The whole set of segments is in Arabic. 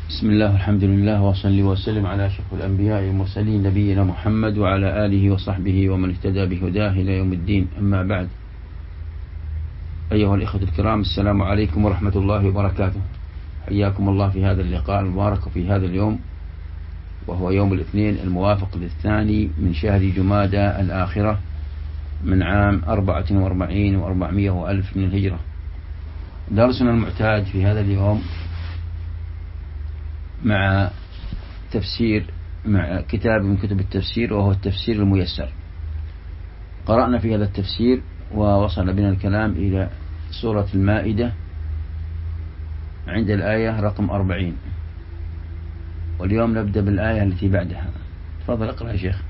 بسم الله والحمد لله وصلي وسلم على أشرف الأنبياء والمرسلين نبينا محمد وعلى آله وصحبه ومن اهتدى بهداه إلى يوم الدين. أما بعد، أيها الإخوة الكرام، السلام عليكم ورحمة الله وبركاته. حياكم الله في هذا اللقاء المبارك وفي هذا اليوم، وهو يوم الاثنين الموافق للثاني من شهر جمادى الآخرة من عام 44 و400 وألف من الهجرة. درسنا المعتاد في هذا اليوم مع كتاب من كتب التفسير، وهو التفسير الميسر. قرأنا في هذا التفسير ووصل بنا الكلام إلى سورة المائدة عند الآية رقم 40، واليوم نبدأ بالآية التي بعدها. تفضل اقرأ يا شيخ.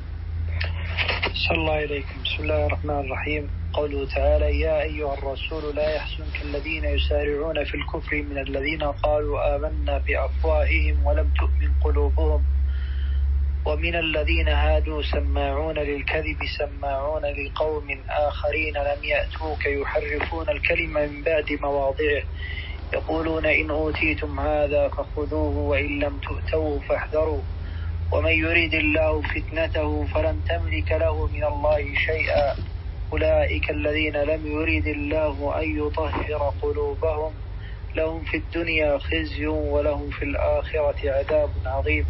صلى الله عليكم. بسم الله الرحمن الرحيم. قوله تعالى: يا أيها الرسول لا يحزنك الذين يسارعون في الكفر من الذين قالوا آمنا بأفواههم ولم تؤمن قلوبهم ومن الذين هادوا سماعون للكذب سماعون لقوم آخرين لم يأتوك يحرفون الكلمة من بعد مواضعه يقولون إن أوتيتم هذا فخذوه وإن لم تؤتوه فاحذروا ومن يريد الله فتنته فلن تملك له من الله شيئا أولئك الذين لم يريد الله أن يطهر قلوبهم لهم في الدنيا خزي ولهم في الآخرة عذاب عظيم.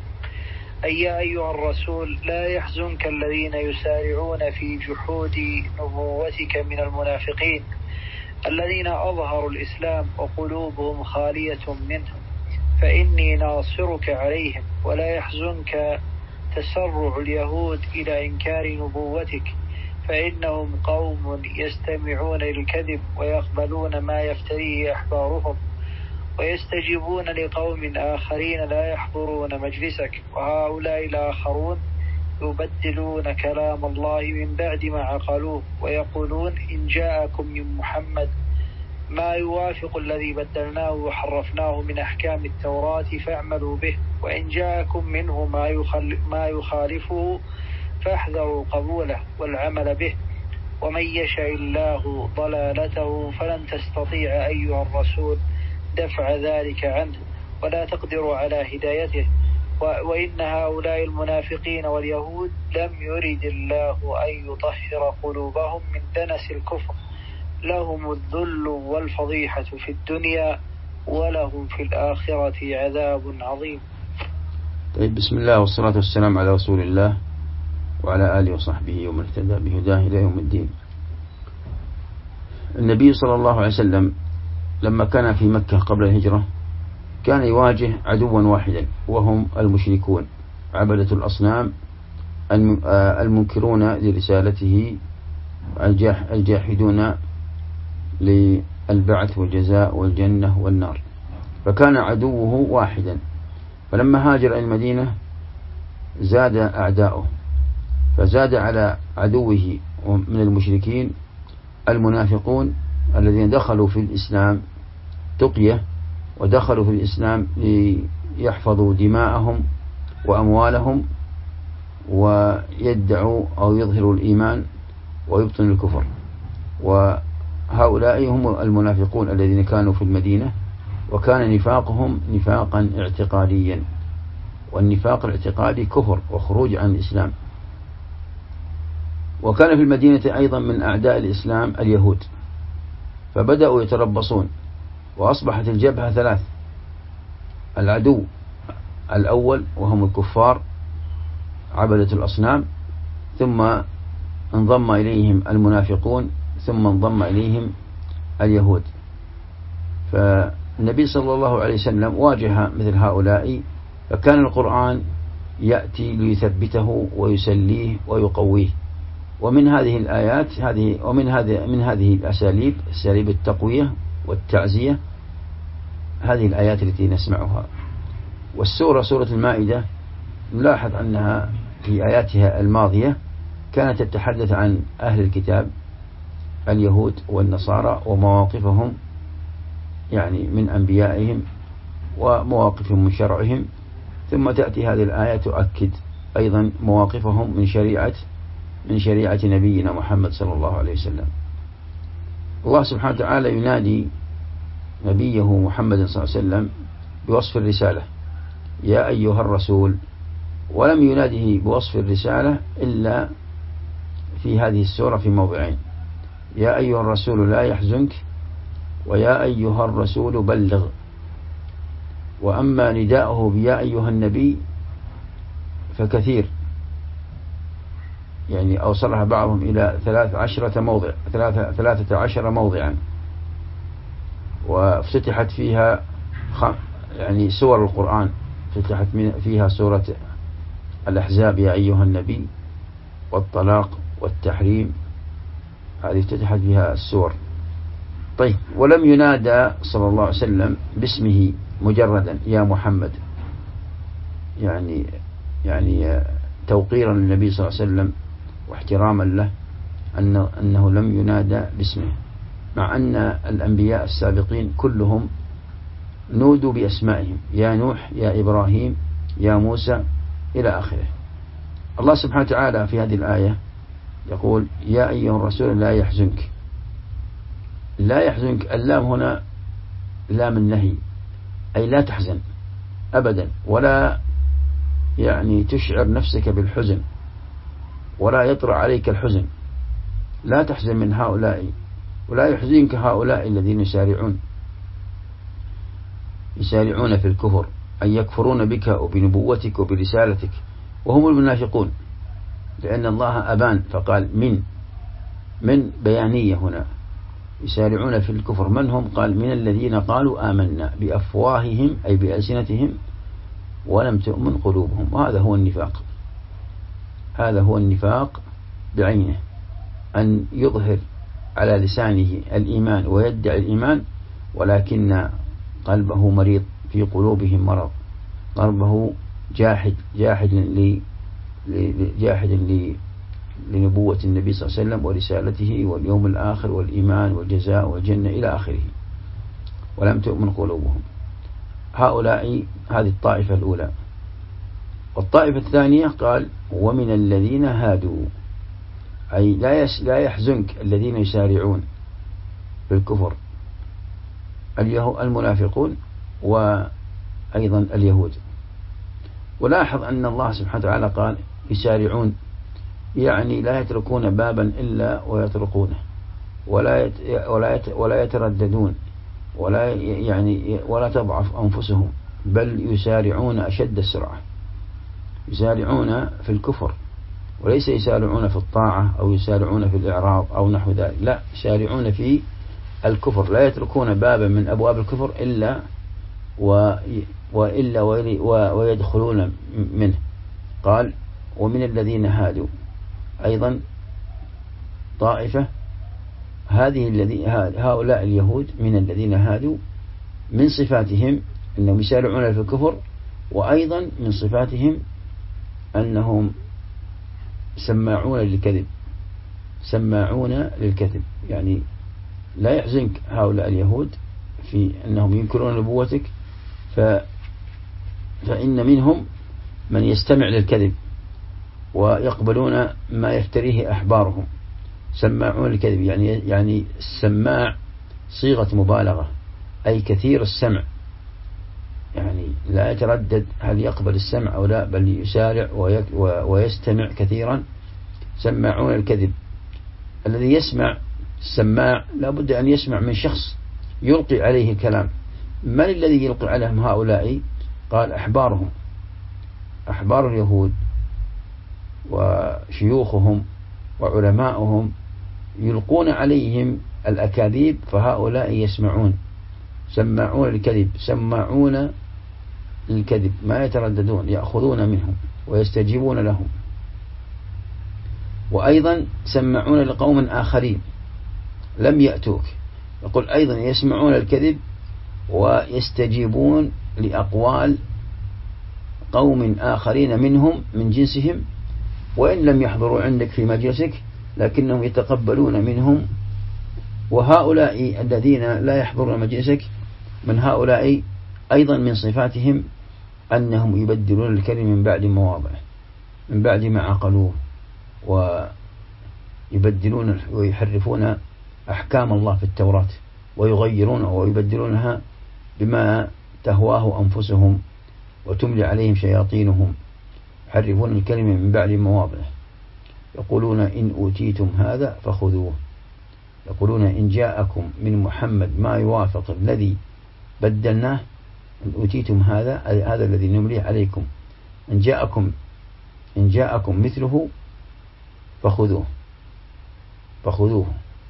أي يا أيها الرسول لا يحزنك الذين يسارعون في جحود نبوتك من المنافقين الذين أظهروا الإسلام وقلوبهم خالية منه، فإني ناصرك عليهم. ولا يحزنك تسرع اليهود إلى إنكار نبوتك، فإنهم قوم يستمعون للكذب ويقبلون ما يفتريه أحبارهم ويستجيبون لقوم آخرين لا يحضرون مجلسك، وهؤلاء الآخرون يبدلون كلام الله من بعد ما عقلوه ويقولون إن جاءكم من محمد ما يوافق الذي بدلناه وحرفناه من أحكام التوراة فاعملوا به، وإن جاءكم منه ما يخالفه فاحذروا قبوله والعمل به، ومن يشاء الله ضلالته فلن تستطيع أيها الرسول دفع ذلك عنه ولا تقدر على هدايته، وإن هؤلاء المنافقين واليهود لم يرد الله أن يطهر قلوبهم من دنس الكفر، لهم الذل والفضيحة في الدنيا ولهم في الآخرة عذاب عظيم. طيب، بسم الله والصلاة والسلام على رسول الله وعلى آله وصحبه ومن اهتدى بهداه إلى يوم الدين. النبي صلى الله عليه وسلم لما كان في مكة قبل الهجرة كان يواجه عدوا واحدا، وهم المشركون عبدة الأصنام المنكرون لرسالته الجاحدون للبعث والجزاء والجنة والنار، فكان عدوه واحدا. فلما هاجر إلى المدينة زاد أعداؤه، فزاد على عدوه من المشركين المنافقون الذين دخلوا في الإسلام تقية، ودخلوا في الإسلام ليحفظوا دماءهم وأموالهم ويدعوا أو يظهروا الإيمان ويبطنوا الكفر. وهؤلاء هم المنافقون الذين كانوا في المدينة، وكان نفاقهم نفاقا اعتقاديا، والنفاق الاعتقادي كفر وخروج عن الإسلام. وكان في المدينة أيضا من أعداء الإسلام اليهود، فبدأوا يتربصون، وأصبحت الجبهة ثلاث: العدو الأول وهم الكفار عبدة الأصنام، ثم انضم إليهم المنافقون، ثم انضم إليهم اليهود. فالنبي صلى الله عليه وسلم واجه مثل هؤلاء، فكان القرآن يأتي ليثبته ويسليه ويقويه. ومن هذه الآيات من هذه الأساليب، أساليب التقوية والتعزية، هذه الآيات التي نسمعها. والسورة سورة المائدة نلاحظ أنها في آياتها الماضية كانت تتحدث عن أهل الكتاب اليهود والنصارى ومواقفهم، يعني من أنبيائهم ومواقفهم من شرعهم، ثم تأتي هذه الآية تؤكد أيضا مواقفهم من شريعة نبينا محمد صلى الله عليه وسلم. الله سبحانه وتعالى ينادي نبيه محمد صلى الله عليه وسلم بوصف الرسالة يا أيها الرسول، ولم يناده بوصف الرسالة إلا في هذه السورة في موضعين: يا أيها الرسول لا يحزنك، ويا أيها الرسول بلغ. وأما نداؤه بيا أيها النبي فكثير، يعني أوصلها بعضهم إلى 13 موضعا، وافتتحت فيها يعني سور القرآن. فتحت فيها سورة الأحزاب يا أيها النبي، والطلاق والتحريم، هذه افتتحت فيها السور. طيب، ولم ينادى صلى الله عليه وسلم باسمه مجردا يا محمد، يعني توقيرا للنبي صلى الله عليه وسلم واحتراما له أنه لم ينادى باسمه، مع أن الأنبياء السابقين كلهم نودوا بأسمائهم: يا نوح، يا إبراهيم، يا موسى، إلى آخره. الله سبحانه وتعالى في هذه الآية يقول: يا أيها الرسول لا يحزنك. لا يحزنك، اللام هنا لام النهي، أي لا تحزن أبدا، ولا يعني تشعر نفسك بالحزن، ولا يطرأ عليك الحزن. لا تحزن من هؤلاء، ولا يحزنك هؤلاء الذين يسارعون في الكفر، أن يكفرون بك وبنبوتك وبرسالتك، وهم المنافقون، لأن الله أبان فقال من بيانية هنا. يسارعون في الكفر، من هم؟ قال: من الذين قالوا آمنا بأفواههم، أي بألسنتهم، ولم تؤمن قلوبهم. وهذا هو النفاق، هذا هو النفاق بعينه، أن يظهر على لسانه الإيمان ويدعي الإيمان، ولكن قلبه مريض، في قلوبهم مرض، قلبه جاحد لنبوة النبي صلى الله عليه وسلم ورسالته واليوم الآخر والإيمان والجزاء والجنة إلى آخره، ولم تؤمن قلوبهم. هؤلاء هذه الطائفة الأولى. والطائفة الثانية قال: ومن الذين هادوا، أي لا يحزنك الذين يسارعون بالكفر، المنافقون وأيضا اليهود. ولاحظ أن الله سبحانه وتعالى قال يسارعون، يعني لا يتركون بابا إلا ويطرقونه، ولا يترددون، ولا تضعف أنفسهم، بل يسارعون أشد السرعة. يسارعون في الكفر، وليس يسارعون في الطاعة أو يسارعون في الإعراض أو نحو ذلك، لا، يسارعون في الكفر، لا يتركون بابا من أبواب الكفر إلا ويدخلون منه. قال: ومن الذين هادوا، أيضا طائفة، هؤلاء اليهود من الذين هادوا، من صفاتهم أنهم يسارعون في الكفر، وأيضا من صفاتهم أنهم سماعون للكذب. يعني لا يحزنك هؤلاء اليهود في أنهم ينكرون نبوتك، فإن منهم من يستمع للكذب ويقبلون ما يفتريه أحبارهم. سماعون للكذب، يعني السماع صيغة مبالغة، أي كثير السمع، يعني لا يتردد هل يقبل السمع أو لا، بل يسارع ويستمع كثيرا. سماعون الكذب. الذي يسمع السماع لابد أن يسمع من شخص يلقي عليه الكلام. من الذي يلقي عليهم هؤلاء؟ قال: أحبارهم، أحبار اليهود وشيوخهم وعلماؤهم يلقون عليهم الأكاذيب، فهؤلاء يسمعون. سماعون الكذب، سماعون الكذب، ما يترددون، يأخذون منهم ويستجيبون لهم. وأيضا سماعون لقوم آخرين لم يأتوك، يقول أيضا يسمعون الكذب ويستجيبون لأقوال قوم آخرين منهم من جنسهم، وإن لم يحضروا عندك في مجلسك لكنهم يتقبلون منهم. وهؤلاء الذين لا يحضرون مجلسك، من هؤلاء أيضا من صفاتهم أنهم يبدلون الكلم من بعد مواضعه، من بعد ما عقلوه، ويبدلون ويحرفون أحكام الله في التوراة، ويغيرونها ويبدلونها بما تهواه أنفسهم وتملي عليهم شياطينهم يحرفون الكلمة من بعد مواضعه يقولون إن أوتيتم هذا فخذوه يقولون إن جاءكم من محمد ما يوافق الذي بدلناه إن أوتيتم هذا الذي نمليه عليكم إن جاءكم مثله فخذوه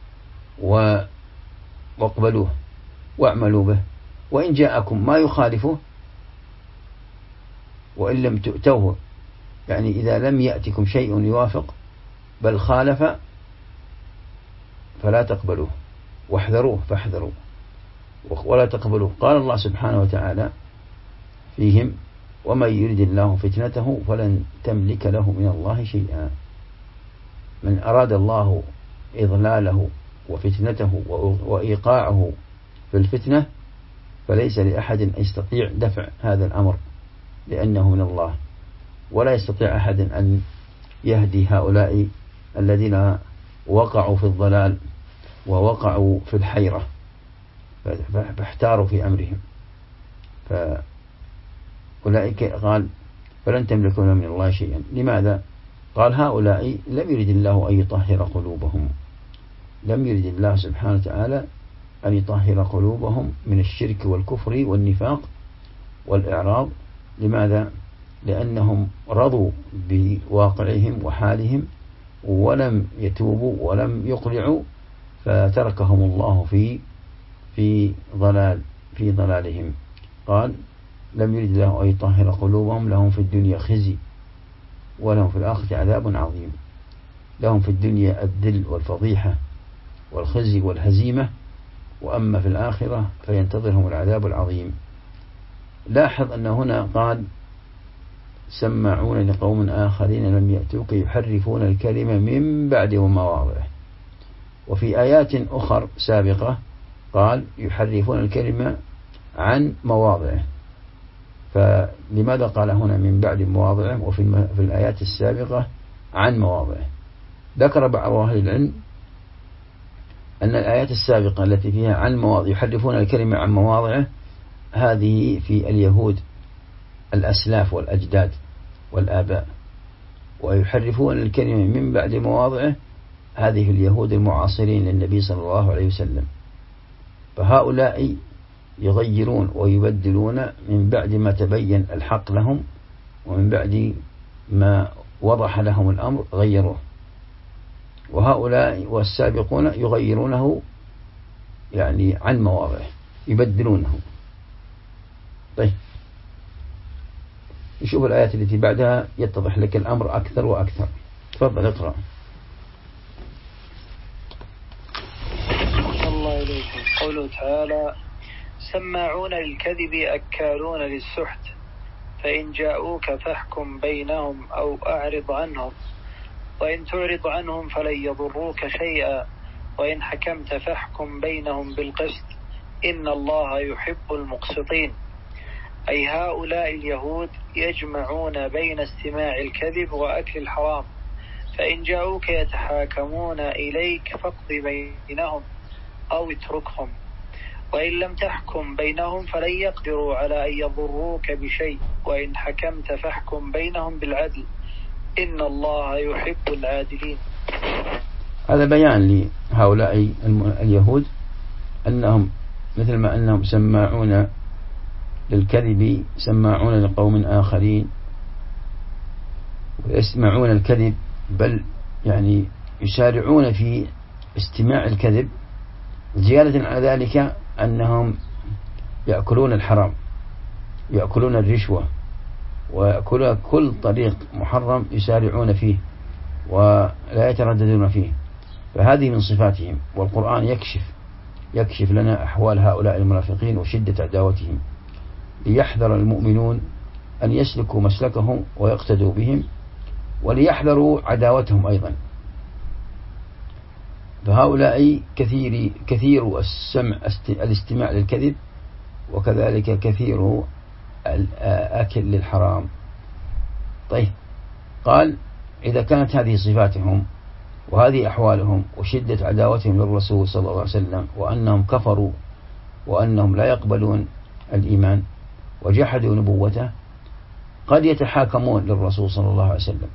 واقبلوه واعملوا به وإن جاءكم ما يخالفه وإن لم تؤتوه يعني إذا لم يأتكم شيء يوافق بل خالف فلا تقبلوه فاحذروا ولا تقبلوه. قال الله سبحانه وتعالى فيهم ومن يرد الله فتنته فلن تملك له من الله شيئا. من أراد الله إضلاله وفتنته وإيقاعه في الفتنة فليس لأحد أن يستطيع دفع هذا الأمر لأنه من الله ولا يستطيع أحد أن يهدي هؤلاء الذين وقعوا في الضلال ووقعوا في الحيرة فاحتاروا في أمرهم فأولئك قال فلن تملكون من الله شيئا. لماذا؟ قال هؤلاء لم يرد الله أن يطهر قلوبهم لم يرد الله سبحانه وتعالى أن يطهر قلوبهم من الشرك والكفر والنفاق والإعراض. لماذا؟ لأنهم رضوا بواقعهم وحالهم ولم يتوبوا ولم يقلعوا فتركهم الله في ضلالهم. قال لم يرد الله أن يطهر قلوبهم لهم في الدنيا خزي ولهم في الآخرة عذاب عظيم. لهم في الدنيا الذل والفضيحة والخزي والهزيمة وأما في الآخرة فينتظرهم العذاب العظيم. لاحظ أن هنا قال سماعون لقوم آخرين لم يأتوك يحرفون الكلمة من بعد مواضعه. وفي آيات أخر سابقة قال يحرفون الكلمة عن مواضعه. فلماذا قال هنا من بعد مواضعه وفي الآيات السابقة عن مواضعه؟ ذكر بعض أهل العلم أن الآيات السابقة التي فيها عن مواضع يحرفون الكلمة عن مواضعه هذه في اليهود الأسلاف والأجداد والآباء ويحرفون الكلمة من بعد مواضعه هذه في اليهود المعاصرين للنبي صلى الله عليه وسلم. فهؤلاء يغيرون ويبدلون من بعد ما تبين الحق لهم ومن بعد ما وضح لهم الأمر غيروه. وهؤلاء والسابقون يغيرونه يعني عن مواضعه يبدلونه. طيب نشوف الآيات التي بعدها يتضح لك الأمر أكثر وأكثر. تفضل اقرأ. الله إليكم. قوله تعالى سماعون للكذب أكالون للسحت فإن جاءوك فاحكم بينهم أو أعرض عنهم وإن تعرض عنهم فلن يضروك شيئا وإن حكمت فاحكم بينهم بالقسط إن الله يحب المقسطين. أي هؤلاء اليهود يجمعون بين استماع الكذب وأكل الحرام فإن جاءوك يتحاكمون إليك فاقض بينهم أو اتركهم وإن لم تحكم بينهم فلن يقدروا على أن يضروك بشيء وإن حكمت فاحكم بينهم بالعدل إن الله يحب العادلين. هذا بيان لهؤلاء اليهود أنهم مثل ما أنهم سماعون للكذب سماعون لقوم آخرين ويسمعون الكذب بل يعني يسارعون في استماع الكذب. زيادة على ذلك أنهم يأكلون الحرام يأكلون الرشوة ويأكلون كل طريق محرم يسارعون فيه ولا يترددون فيه. فهذه من صفاتهم والقرآن يكشف لنا أحوال هؤلاء المنافقين وشدة عداوتهم ليحذر المؤمنون أن يسلكوا مسلكهم ويقتدوا بهم وليحذروا عداوتهم أيضا. فهؤلاء كثير الاستماع للكذب وكذلك كثير الأكل للحرام. طيب قال إذا كانت هذه صفاتهم وهذه أحوالهم وشدة عداوتهم للرسول صلى الله عليه وسلم وأنهم كفروا وأنهم لا يقبلون الإيمان وجحدوا نبوته قد يتحاكمون للرسول صلى الله عليه وسلم،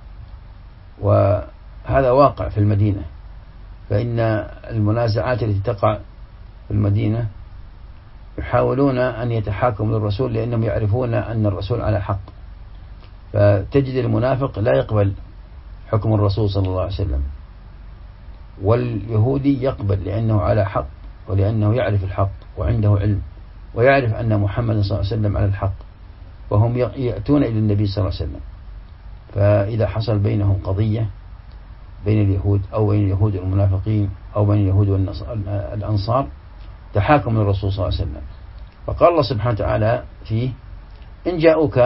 وهذا واقع في المدينة. فإن المنازعات التي تقع في المدينة يحاولون أن يتحاكموا للرسول لأنهم يعرفون أن الرسول على حق، فتجد المنافق لا يقبل حكم الرسول صلى الله عليه وسلم، واليهودي يقبل لأنه على حق ولأنه يعرف الحق وعنده علم ويعرف أن محمد صلى الله عليه وسلم على الحق، وهم يأتون إلى النبي صلى الله عليه وسلم. فإذا حصل بينهم قضية بين اليهود أو بين اليهود والمنافقين أو بين اليهود والأنصار تحاكم للرسول صلى الله عليه وسلم. فقال الله سبحانه وتعالى فيه: إن جاءوك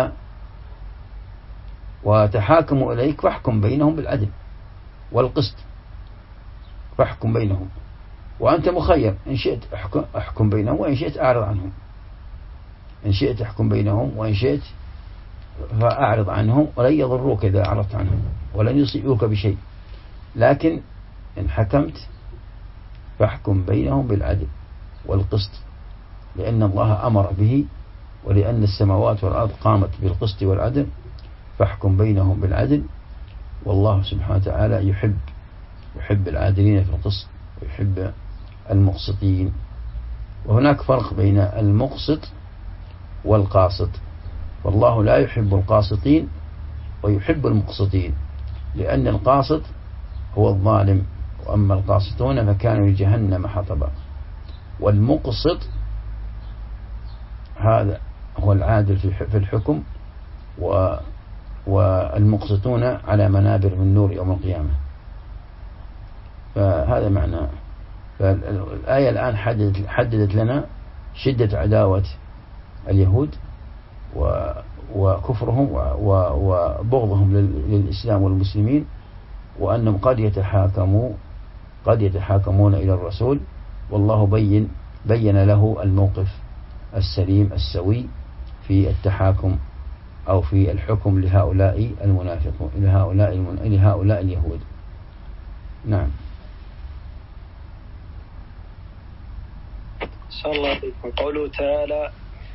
وتحاكموا إليك فاحكم بينهم بالعدل والقسط، فاحكم بينهم وأنت مخير، إن شئت احكم بينهم وإن شئت أعرض عنهم، إن شئت احكم بينهم وإن شئت فأعرض عنهم، ولن يضروك إذا أعرضت عنهم ولن يصيبوك بشيء، لكن إن حكمت فاحكم بينهم بالعدل والقسط، لأن الله أمر به ولأن السماوات والأرض قامت بالقسط والعدل، فاحكم بينهم بالعدل. والله سبحانه وتعالى يحب العادلين في القسط ويحب المقسطين. وهناك فرق بين المقسط والقاسط، والله لا يحب القاسطين ويحب المقسطين، لأن القاسط هو الظالم، وأما القاسطون فكانوا لجهنم حطبا، والمقسط هذا هو العادل في الحكم، والمقسطون على منابر من نور يوم القيامة. فهذا معنى. فالآية الآن حددت لنا شدة عداوة اليهود وكفرهم وبغضهم للإسلام والمسلمين، وأنهم قد يتحاكمون إلى الرسول، والله بين له الموقف السليم السوي في التحاكم أو في الحكم لهؤلاء المنافقون، لهؤلاء اليهود. نعم. صلى الله عليكم. قوله تعالى: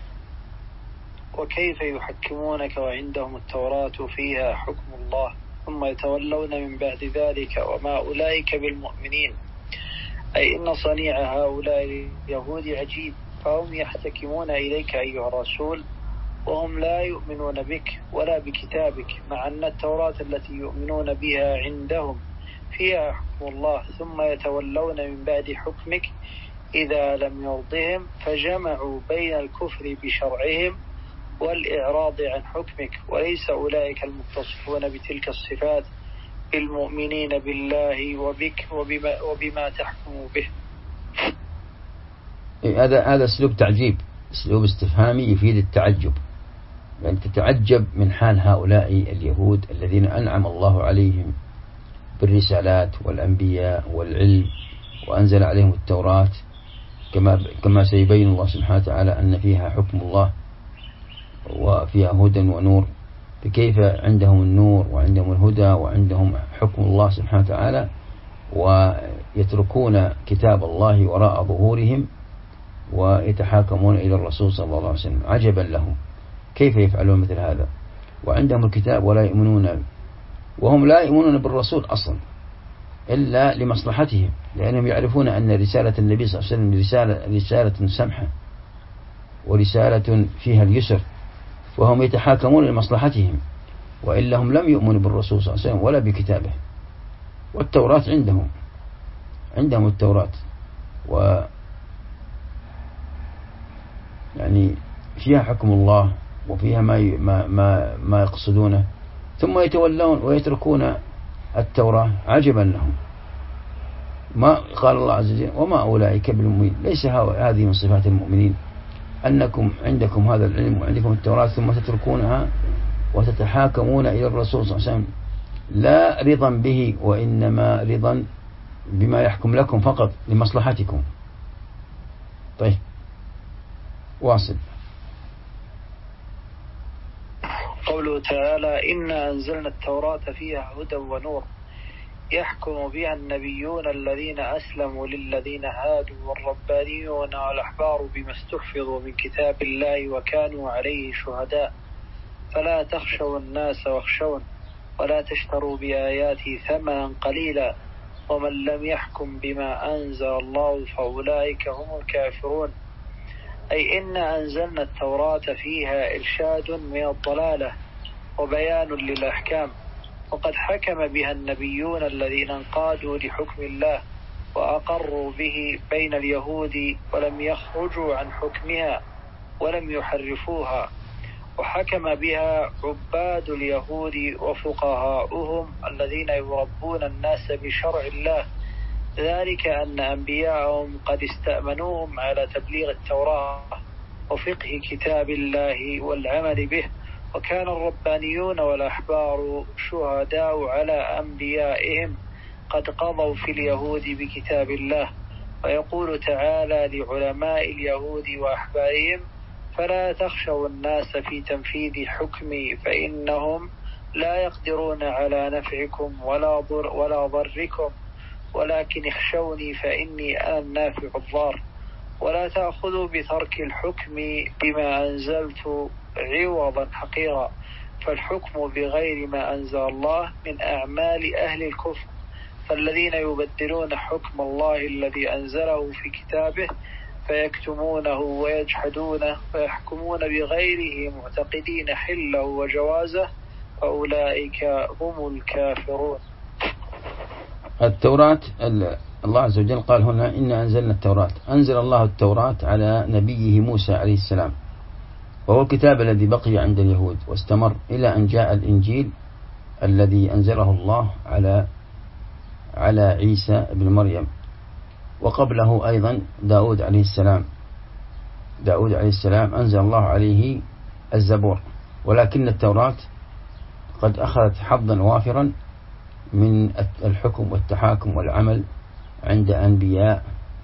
وكيف يحكمونك وعندهم التوراة فيها حكم الله ثم يتولون من بعد ذلك وما أولئك بالمؤمنين، أي إن صنيع هؤلاء اليهود عجيب، فهم يحتكمون إليك أيها الرسول وهم لا يؤمنون بك ولا بكتابك، مع أن التوراة التي يؤمنون بها عندهم فيها حكم الله، ثم يتولون من بعد حكمك إذا لم يرضهم، فجمعوا بين الكفر بشرعهم والإعراض عن حكمك، وليس أولئك المتصفون بتلك الصفات بالمؤمنين بالله وبك وبما تحكم به. هذا أسلوب تعجيب، أسلوب استفهامي يفيد التعجب، يعني تتعجب من حال هؤلاء اليهود الذين أنعم الله عليهم بالرسالات والأنبياء والعلم وأنزل عليهم التوراة، كما سيبين الله سبحانه وتعالى أن فيها حكم الله وفيها هدى ونور، فكيف عندهم النور وعندهم الهدى وعندهم حكم الله سبحانه وتعالى ويتركون كتاب الله وراء ظهورهم ويتحاكمون إلى الرسول صلى الله عليه وسلم؟ عجبا لهم، كيف يفعلون مثل هذا وعندهم الكتاب ولا يؤمنون، وهم لا يؤمنون بالرسول أصلا إلا لمصلحتهم، لأنهم يعرفون أن رسالة النبي صلى الله عليه وسلم رسالة سمحة ورسالة فيها اليسر، وهم يتحاكمون لمصلحتهم، وإلا هم لم يؤمنوا بالرسول صلى الله عليه وسلم ولا بكتابه. والتوراة عندهم التوراة، يعني فيها حكم الله وفيها ما يقصدونه، ثم يتولون ويتركون التوراة. عجبا لهم. ما قال الله عز وجل: وما أولئك بالمؤمنين، ليس هذه من صفات المؤمنين أنكم عندكم هذا العلم وعندكم التوراة ثم تتركونها وتتحاكمون إلى الرسول صلى الله عليه وسلم لا رضا به، وإنما رضا بما يحكم لكم فقط لمصلحتكم. طيب واصل. قوله تعالى: إنا أنزلنا التوراة فيها هدى ونور، يحكم بها النبيون الذين أسلموا للذين هادوا والربانيون والأحبار بما استحفظوا من كتاب الله وكانوا عليه شهداء فلا تخشوا الناس واخشون ولا تشتروا بآياتي ثمنا قليلا ومن لم يحكم بما أنزل الله فأولئك هم الكافرون. أي إن أنزلنا التوراة فيها إرشاد من الضلالة وبيان للأحكام، وقد حكم بها النبيون الذين انقادوا لحكم الله وأقروا به بين اليهود ولم يخرجوا عن حكمها ولم يحرفوها، وحكم بها عباد اليهود وفقهاؤهم الذين يربون الناس بشرع الله، ذلك أن أنبياءهم قد استأمنوهم على تبليغ التوراة وفقه كتاب الله والعمل به، وكان الربانيون والأحبار شهداء على أنبيائهم قد قضوا في اليهود بكتاب الله. ويقول تعالى لعلماء اليهود وأحبارهم فلا تخشوا الناس في تنفيذ حكمي فإنهم لا يقدرون على نفعكم ولا ضركم ولكن اخشوني فإني أنا النافع الضار. ولا تأخذوا بترك الحكم بما أنزلت عوضا حقيرا، فالحكم بغير ما أنزل الله من أعمال أهل الكفر، فالذين يبدلون حكم الله الذي أنزله في كتابه فيكتمونه ويجحدونه ويحكمون بغيره معتقدين حله وجوازه فأولئك هم الكافرون. التوراة الله عز وجل قال هنا إن أنزلنا التوراة، أنزل الله التوراة على نبيه موسى عليه السلام، وهو الكتاب الذي بقي عند اليهود واستمر إلى أن جاء الإنجيل الذي أنزله الله على عيسى بن مريم، وقبله أيضا داود عليه السلام أنزل الله عليه الزبور. ولكن التوراة قد أخذت حظا وافرا من الحكم والتحاكم والعمل عند أنبياء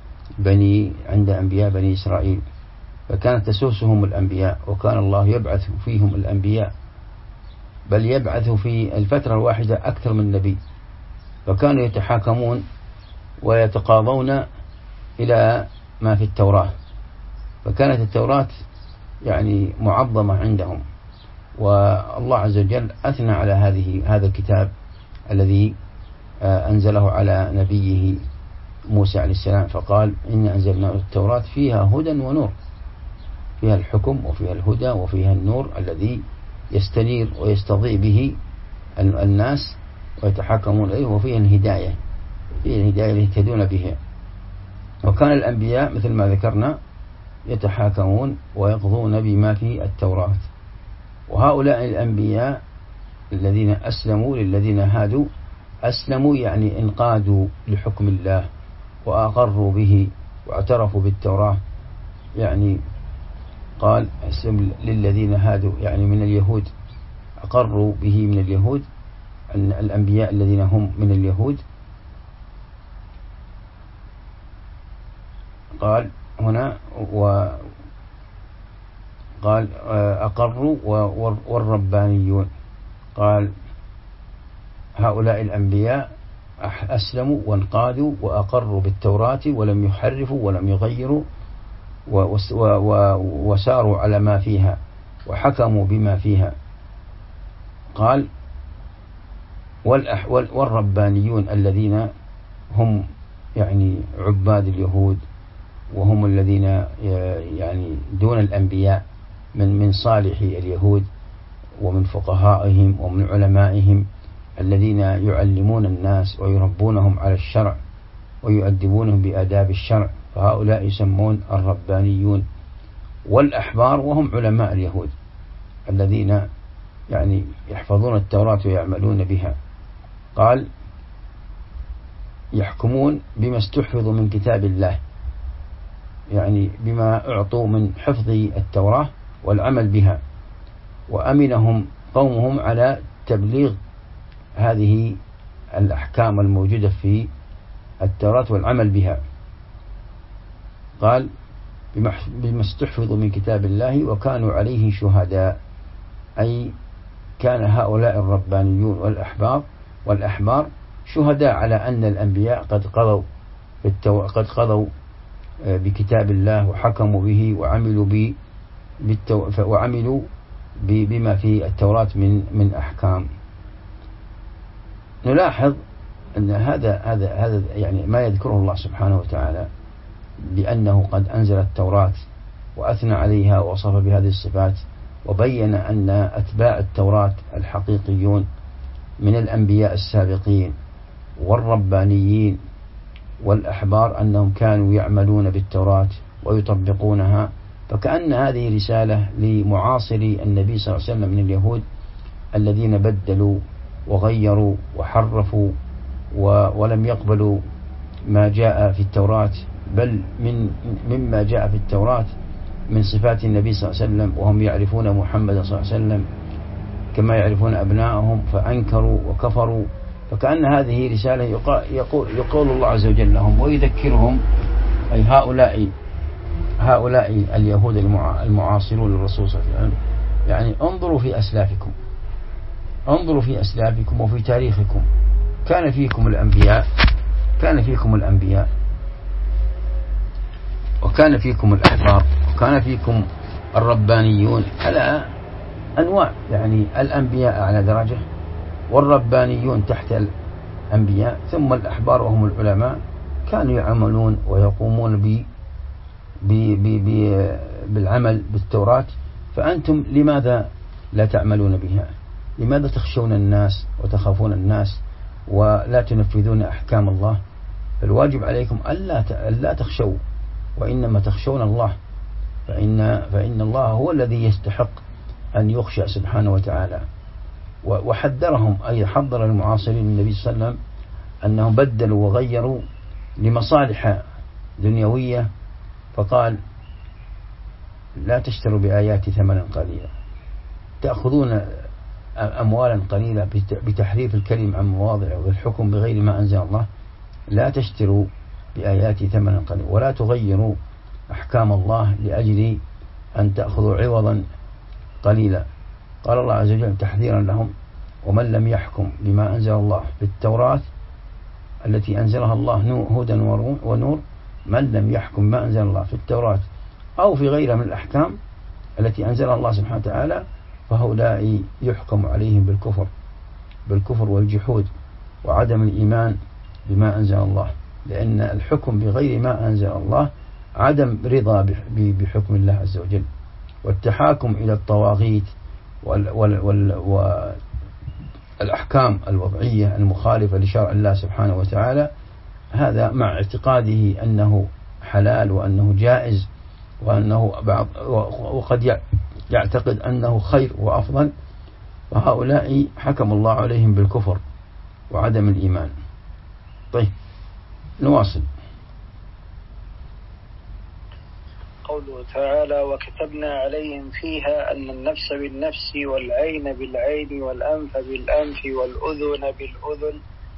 بني إسرائيل، فكانت تسوسهم الأنبياء، وكان الله يبعث فيهم الأنبياء، بل يبعث في الفترة الواحدة أكثر من نبي، فكانوا يتحاكمون ويتقاضون إلى ما في التوراة، فكانت التوراة يعني معظمة عندهم. والله عز وجل أثنى على هذا الكتاب الذي أنزله على نبيه موسى عليه السلام، فقال إن أنزلنا التوراة فيها هدى ونور، فيها الحكم وفيها الهدى وفيها النور الذي يستنير ويستضيء به الناس ويتحكمون إليه، وفيها الهداية يهتدون بها. وكان الأنبياء مثل ما ذكرنا يتحاكمون ويقضون بما في التوراة. وهؤلاء الأنبياء الذين أسلموا للذين هادوا، أسلموا يعني انقادوا لحكم الله وأقروا به واعترفوا بالتوراة، يعني قال اسلم للذين هادوا يعني من اليهود، أقروا به من اليهود، أن الأنبياء الذين هم من اليهود. قال هنا قال أقروا والربانيون، قال هؤلاء وهؤلاء أسلموا وانقادوا وأقروا بالتوراة ولم يحرفوا ولم يغيروا وساروا على ما فيها وحكموا بما فيها. قال والربانيون الذين هم يعني عباد اليهود، وهم الذين يعني دون الأنبياء من صالحي اليهود ومن فقهائهم ومن علمائهم الذين يعلمون الناس ويربونهم على الشرع ويؤدبونهم بآداب الشرع، فهؤلاء يسمون الربانيون. والأحبار وهم علماء اليهود الذين يعني يحفظون التوراة ويعملون بها. قال يحكمون بما استحفظوا من كتاب الله، يعني بما أعطوا من حفظ التوراة والعمل بها، وأمنهم قومهم على تبليغ هذه الأحكام الموجودة في التوراة والعمل بها. قال بما استحفظوا من كتاب الله وكانوا عليه شهداء، أي كان هؤلاء الربانيون والأحبار شهداء على أن الأنبياء قد قضوا بكتاب الله وحكموا به وعملوا بما في التوراة من أحكام. نلاحظ أن هذا يعني ما يذكره الله سبحانه وتعالى بأنه قد أنزل التوراة وأثنى عليها ووصف بهذه الصفات، وبين أن أتباع التوراة الحقيقيون من الأنبياء السابقين والربانيين والأحبار أنهم كانوا يعملون بالتوراة ويطبقونها. فكأن هذه رسالة لمعاصري النبي صلى الله عليه وسلم من اليهود الذين بدلوا وغيروا وحرفوا ولم يقبلوا ما جاء في التوراة، بل مما جاء في التوراة من صفات النبي صلى الله عليه وسلم، وهم يعرفون محمد صلى الله عليه وسلم كما يعرفون أبنائهم فأنكروا وكفروا. فكأن هذه رسالة يقول الله عز وجل لهم ويذكرهم، أي هؤلاء اليهود المعاصرون للرسول صلى الله عليه وسلم، يعني انظروا في أسلافكم وفي تاريخكم، كان فيكم الأنبياء وكان فيكم الأحبار وكان فيكم الربانيون على أنواع، يعني الأنبياء على درجة والربانيون تحت الأنبياء، ثم الأحبار وهم العلماء كانوا يعملون ويقومون بالعمل بالتوراة. فأنتم لماذا لا تعملون بها؟ لماذا تخشون الناس وتخافون الناس ولا تنفذون أحكام الله؟ الواجب عليكم ألا تخشوا، وإنما تخشون الله، فإن الله هو الذي يستحق أن يخشى سبحانه وتعالى. وحذرهم، أي حذر المعاصرين النبي صلى الله عليه وسلم أنهم بدلوا وغيروا لمصالح دنيوية، فقال لا تشتروا بآياتي ثمنا قليلا، تأخذون أموالا قليلة بتحريف الكلم عن مواضعه والحكم بغير ما أنزل الله. لا تشتروا بآياتي ثمنا قليلا ولا تغيروا أحكام الله لأجل أن تأخذوا عوضا قليلا. قال الله عز وجل تحذيرا لهم: ومن لم يحكم بما أنزل الله بالتوراة التي أنزلها الله هدى ونور، من لم يحكم ما أنزل الله في التوراة أو في غيرها من الأحكام التي أنزلها الله سبحانه وتعالى فهؤلاء يحكم عليهم بالكفر والجحود وعدم الإيمان بما أنزل الله، لأن الحكم بغير ما أنزل الله عدم رضا بحكم الله عز وجل، والتحاكم إلى الطواغيت والأحكام الوضعية المخالفة لشرع الله سبحانه وتعالى، هذا مع اعتقاده أنه حلال وأنه جائز وقد يعتقد أنه خير وأفضل، فهؤلاء حكم الله عليهم بالكفر وعدم الإيمان. طيب نواصل. قوله تعالى: وكتبنا عليهم فيها أن النفس بالنفس والعين بالعين والأنف بالأنف والأذن بالأذن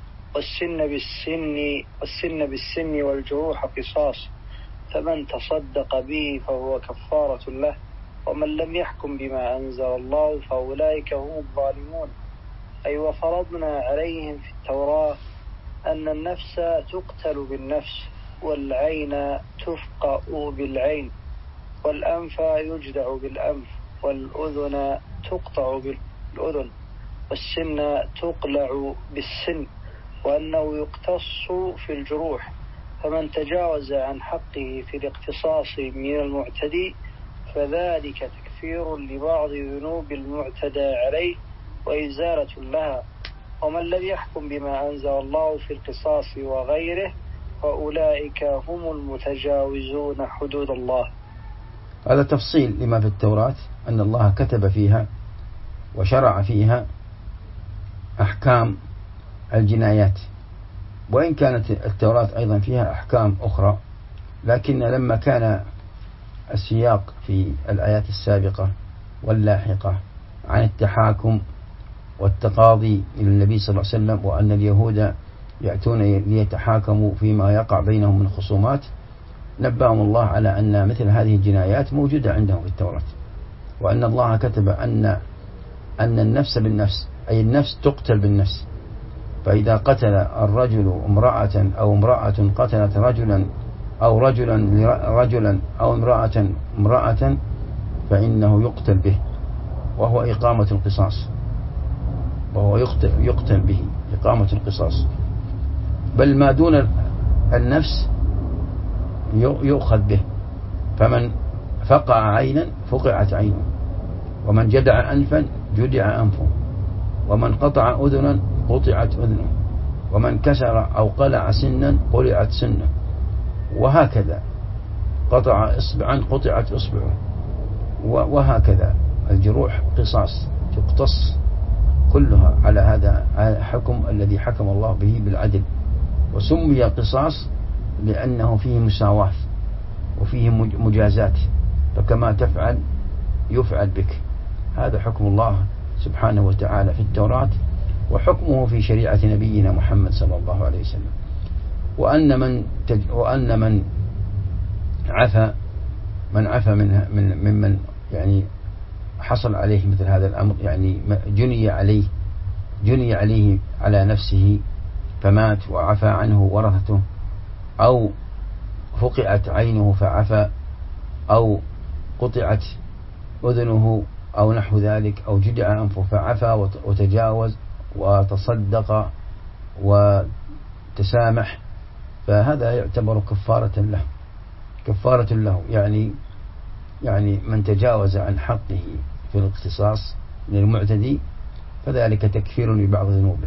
والسن بالسن والجروح قصاص، فمن تصدق به فهو كفارة له، ومن لم يحكم بما أنزل الله فأولئك هم الظالمون. أي وفرضنا عليهم في التوراة أن النفس تقتل بالنفس، والعين تفقأ بالعين، والأنف يجدع بالأنف، والأذن تقطع بالأذن، والسن تقلع بالسن، وأنه يقتص في الجروح، فمن تجاوز عن حقه في الاقتصاص من المعتدي فذلك تكفير لبعض ذنوب المعتدى عليه وإزالة لها، ومن لم يحكم بما أنزل الله في القصاص وغيره فأولئك هم المتجاوزون حدود الله. هذا تفصيل لما في التوراة، أن الله كتب فيها وشرع فيها أحكام الجنايات، وإن كانت التوراة أيضا فيها أحكام أخرى، لكن لما كان السياق في الآيات السابقة واللاحقة عن التحاكم والتقاضي إلى النبي صلى الله عليه وسلم، وأن اليهود يأتون ليتحاكموا فيما يقع بينهم من خصومات، نبأهم الله على أن مثل هذه الجنايات موجودة عندهم في التوراة، وأن الله كتب أن النفس بالنفس، أي النفس تقتل بالنفس، فإذا قتل الرجل امرأة أو امرأة قتلت رجلا أو رجلا أو امرأة فإنه يقتل به، وهو إقامة القصاص، وهو يقتل به إقامة القصاص. بل ما دون النفس يؤخذ به، فمن فقع عينا فقعت عينه، ومن جدع أنفا جدع أنفه، ومن قطع أذنا قطعت أذنه، ومن كسر أو قلع سنا قلعت سنه، وهكذا قطع إصبعا قطعت إصبعه، وهكذا الجروح قصاص تقتص كلها على هذا الحكم الذي حكم الله به بالعدل. وسمي قصاص لأنه فيه مساواة وفيه مجازات، فكما تفعل يفعل بك. هذا حكم الله سبحانه وتعالى في التوراة، وحكمه في شريعة نبينا محمد صلى الله عليه وسلم. وأن من عفى ممن يعني حصل عليه مثل هذا الأمر، يعني جني عليه على نفسه فمات وعفى عنه ورثته، أو فقعت عينه فعفى، أو قطعت أذنه أو نحو ذلك، أو جدع أنفه فعفى وتجاوز وتصدق وتسامح، فهذا يعتبر كفارة له. يعني من تجاوز عن حقه في الاقتصاص للمعتدي فذلك تكفير لبعض ذنوبه،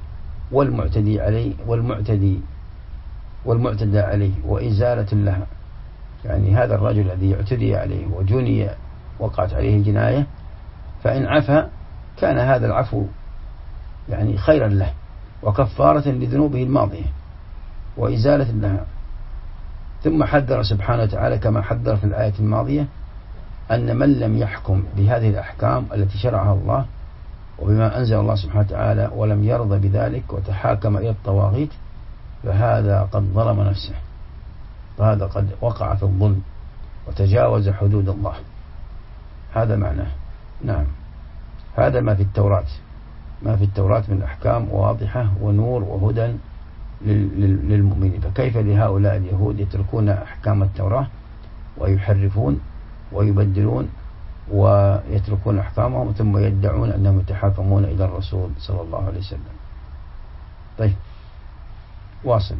والمعتدى عليه وإزالة لها. يعني هذا الرجل الذي اعتدي عليه وجني وقعت عليه الجناية، فإن عفى كان هذا العفو يعني خيرا له وكفارة لذنوبه الماضية وإزالة لها. ثم حذر سبحانه وتعالى كما حذر في الآية الماضية أن من لم يحكم بهذه الأحكام التي شرعها الله وبما أنزل الله سبحانه وتعالى ولم يرضى بذلك وتحاكم إلى الطواغيت، فهذا قد ظلم نفسه، فهذا قد وقع في الظلم وتجاوز حدود الله. هذا معناه. نعم، هذا ما في التوراة من أحكام واضحة ونور وهدى للمؤمنين. فكيف لهؤلاء اليهود يتركون أحكام التوراة ويحرفون ويبدلون ويتركون أحكامهم ثم يدعون أنهم يتحاكمون إلى الرسول صلى الله عليه وسلم. طيب واصل.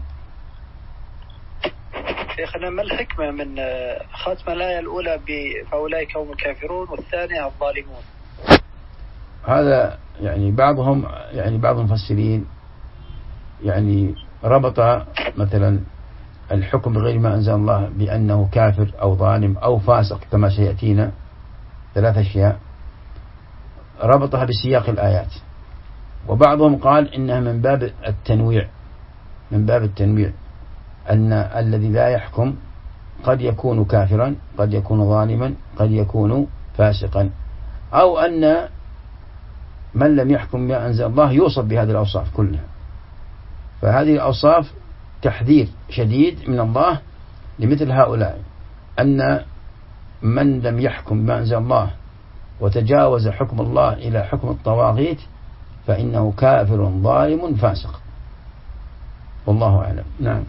شيخنا، ما الحكمة من ختم الآية الأولى فأولئك هم الكافرون والثانية الظالمون؟ هذا يعني بعض المفسرين يعني ربط مثلا الحكم بغير ما أنزل الله بأنه كافر أو ظالم أو فاسق كما سيأتينا، 3 أشياء ربطها بسياق الآيات. وبعضهم قال إنها من باب التنويع، أن الذي لا يحكم قد يكون كافرا، قد يكون ظالما، قد يكون فاسقا، أو أن من لم يحكم بما أنزل الله يوصف بهذه الأوصاف كلها. فهذه الأوصاف تحذير شديد من الله لمثل هؤلاء، أن من لم يحكم بما أنزل الله وتجاوز حكم الله إلى حكم الطواغيت فإنه كافر ظالم فاسق، والله أعلم. نعم.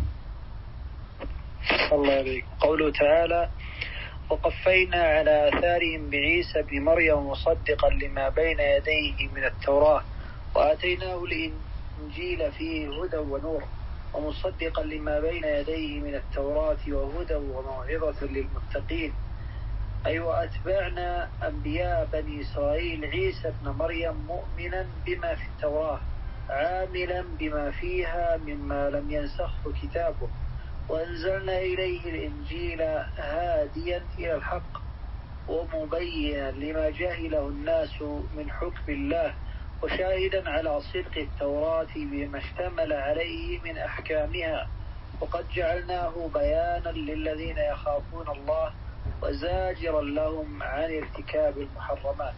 الله عليك. قوله تعالى: وقفينا على آثارهم بعيسى بن مريم مصدقا لما بين يديه من التوراة وآتيناه الإنجيل فيه هدى ونور ومصدقا لما بين يديه من التوراة وهدى وموعظة للمتقين. أي وأتبعنا أنبياء بني إسرائيل عيسى بن مريم مؤمنا بما في التوراة عاملا بما فيها مما لم ينسخه كتابه، وأنزلنا إليه الإنجيل هاديا إلى الحق ومبينا لما جهله الناس من حكم الله وشاهدا على صدق التوراة بما اشتمل عليه من أحكامها، وقد جعلناه بيانا للذين يخافون الله وزاجرا لهم عن ارتكاب المحرمات.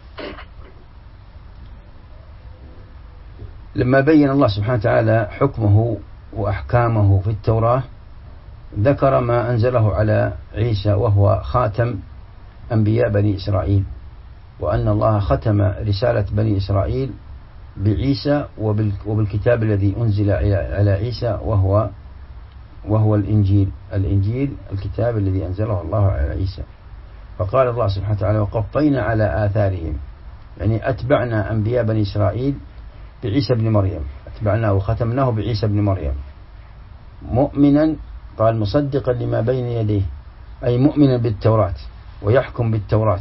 لما بين الله سبحانه وتعالى حكمه وأحكامه في التوراة ذكر ما أنزله على عيسى وهو خاتم أنبياء بني إسرائيل، وأن الله ختم رسالة بني إسرائيل بعيسى وبالكتاب الذي أنزل على عيسى وهو الإنجيل الكتاب الذي أنزله الله على عيسى. فقال الله سبحانه وتعالى وقفينا على آثارهم، يعني أتبعنا أنبياء بني إسرائيل بعيسى بن مريم، أتبعناه وختمناه بعيسى بن مريم مؤمنا، قال مصدقا لما بين يديه، أي مؤمنا بالتوراة ويحكم بالتوراة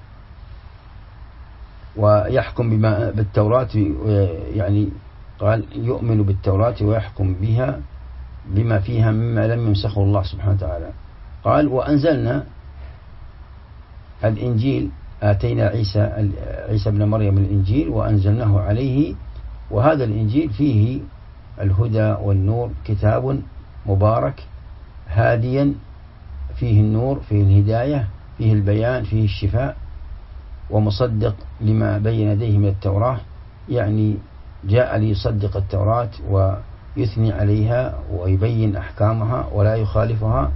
بالتوراة، يعني قال يؤمن بالتوراة ويحكم بها بما فيها مما لم يمسخه الله سبحانه وتعالى. قال وأنزلنا الإنجيل، آتينا عيسى بن مريم الإنجيل وأنزلناه عليه، وهذا الإنجيل فيه الهدى والنور، كتاب مبارك هاديا، فيه النور، فيه الهداية، فيه البيان، فيه الشفاء، ومصدق لما بين يديه من التوراة، يعني جاء ليصدق التوراة ويثني عليها ويبين أحكامها ولا يخالفها،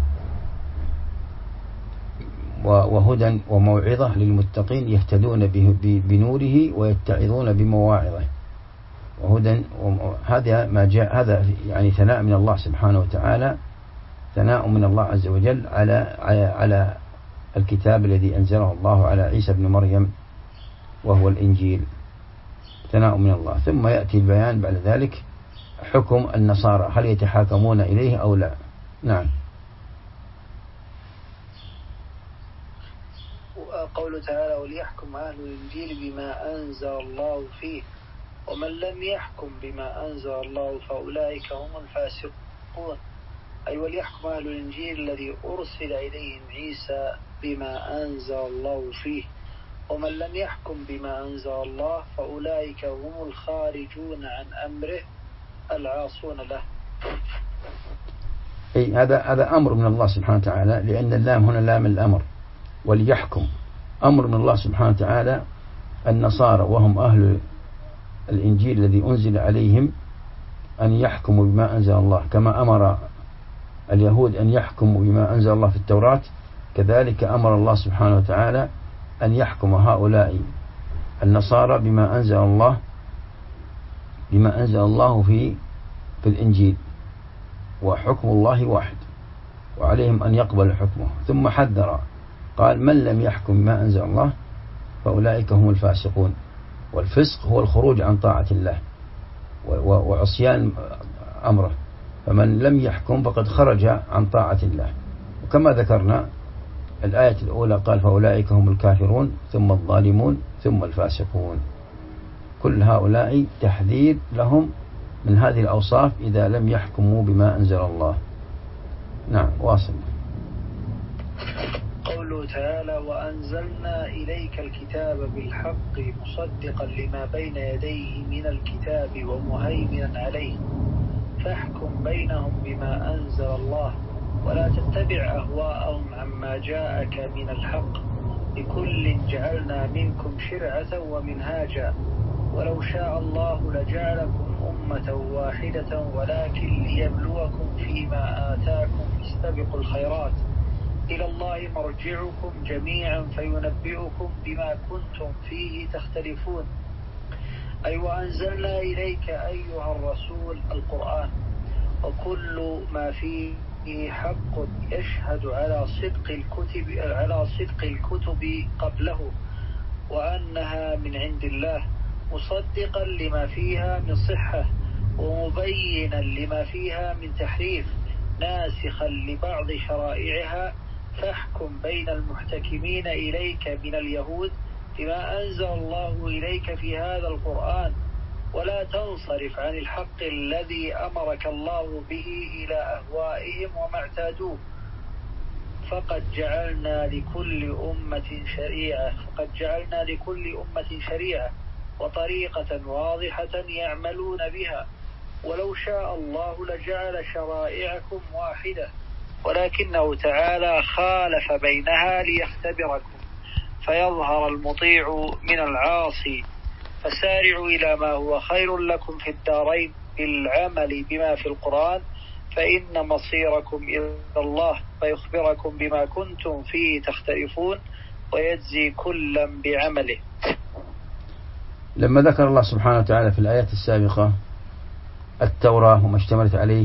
وهدى وموعظة للمتقين يهتدون بنوره ويتعظون بمواعظه. وهدى، هذا ما جاء، هذا يعني ثناء من الله سبحانه وتعالى، ثناء من الله عز وجل على الكتاب الذي أنزله الله على عيسى بن مريم وهو الإنجيل، ثناء من الله. ثم يأتي البيان بعد ذلك حكم النصارى، هل يتحاكمون إليه أو لا. نعم. قوله تعالى وليحكم أهل الإنجيل بما أنزل الله فيه ومن لم يحكم بما أنزل الله فأولئك هم الفاسقون، أي وليحكم أهل الإنجيل الذي أرسل إليهم عيسى بما أنزل الله فيه، ومن لم يحكم بما أنزل الله فأولئك هم الخارجون عن أمره العاصون له. أي هذا أمر من الله سبحانه وتعالى، لأن اللام هنا لام الأمر، وليحكم أمر من الله سبحانه وتعالى. النصارى وهم أهل الإنجيل الذي أنزل عليهم أن يحكموا بما أنزل الله، كما أمر اليهود أن يحكموا بما أنزل الله في التوراة، كذلك أمر الله سبحانه وتعالى أن يحكم هؤلاء النصارى بما أنزل الله في الإنجيل، وحكم الله واحد وعليهم أن يقبل حكمه. ثم حذر قال من لم يحكم بما أنزل الله فأولئك هم الفاسقون، والفسق هو الخروج عن طاعة الله وعصيان أمره، فمن لم يحكم فقد خرج عن طاعة الله. وكما ذكرنا الآية الأولى قال فأولئك هم الكافرون، ثم الظالمون، ثم الفاسقون. كل هؤلاء تحذير لهم من هذه الأوصاف إذا لم يحكموا بما أنزل الله. نعم، واصل. قوله تعالى وأنزلنا إليك الكتاب بالحق مصدقا لما بين يديه من الكتاب ومهيمنا عليه فاحكم بينهم بما أنزل الله ولا تتبع أهواءهم عما جاءك من الحق، لكل جعلنا منكم شرعة ومنهاجا ولو شاء الله لجعلكم أمة واحدة ولكن ليبلوكم فيما آتاكم فاستبقوا الخيرات إلى الله مرجعكم جميعا فينبئكم بما كنتم فيه تختلفون. أي وأنزلنا إليك أيها الرسول القرآن وكل ما فيه حق يشهد على صدق الكتب قبله وأنها من عند الله، مصدقا لما فيها من صحة ومبينا لما فيها من تحريف، ناسخا لبعض شرائعها، فاحكم بين المحتكمين إليك من اليهود بما أنزل الله إليك في هذا القرآن، ولا تنصرف عن الحق الذي أمرك الله به إلى أهوائهم وما اعتادوه، فقد جعلنا لكل أمة شريعة وطريقة واضحة يعملون بها، ولو شاء الله لجعل شرائعكم واحدة ولكنه تعالى خالف بينها ليختبركم فيظهر المطيع من العاصي، فسارعوا إلى ما هو خير لكم في الدارين بالعمل بما في القرآن، فإن مصيركم إلى الله فيخبركم بما كنتم فيه تختلفون ويجزي كلا بعمله. لما ذكر الله سبحانه وتعالى في الآيات السابقة التوراة وما اشتملت عليه،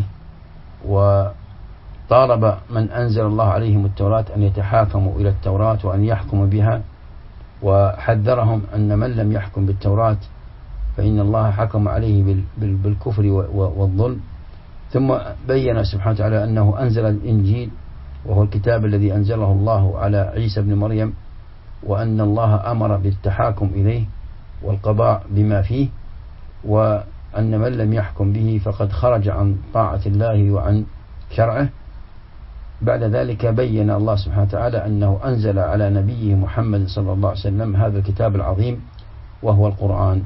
وطالب من أنزل الله عليهم التوراة أن يتحاكموا إلى التوراة وأن يحكموا بها، وحذرهم أن من لم يحكم بالتوراة فإن الله حكم عليه بالكفر والظلم. ثم بين سبحانه وتعالى أنه أنزل الإنجيل وهو الكتاب الذي أنزله الله على عيسى بن مريم، وأن الله أمر بالتحاكم إليه والقضاء بما فيه، وأن من لم يحكم به فقد خرج عن طاعة الله وعن شرعه. بعد ذلك بين الله سبحانه وتعالى أنه أنزل على نبيه محمد صلى الله عليه وسلم هذا الكتاب العظيم وهو القرآن،